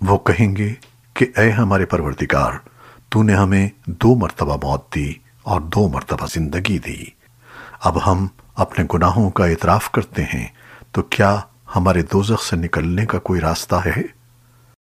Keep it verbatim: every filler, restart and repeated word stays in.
वो कहेंगे कि ऐ हमारे परवरदिगार, तूने हमें दो मर्तबा मौत दी और दो मर्तबा जिंदगी दी। अब हम अपने गुनाहों का इतराफ करते हैं, तो क्या हमारे दोज़ख से निकलने का कोई रास्ता है?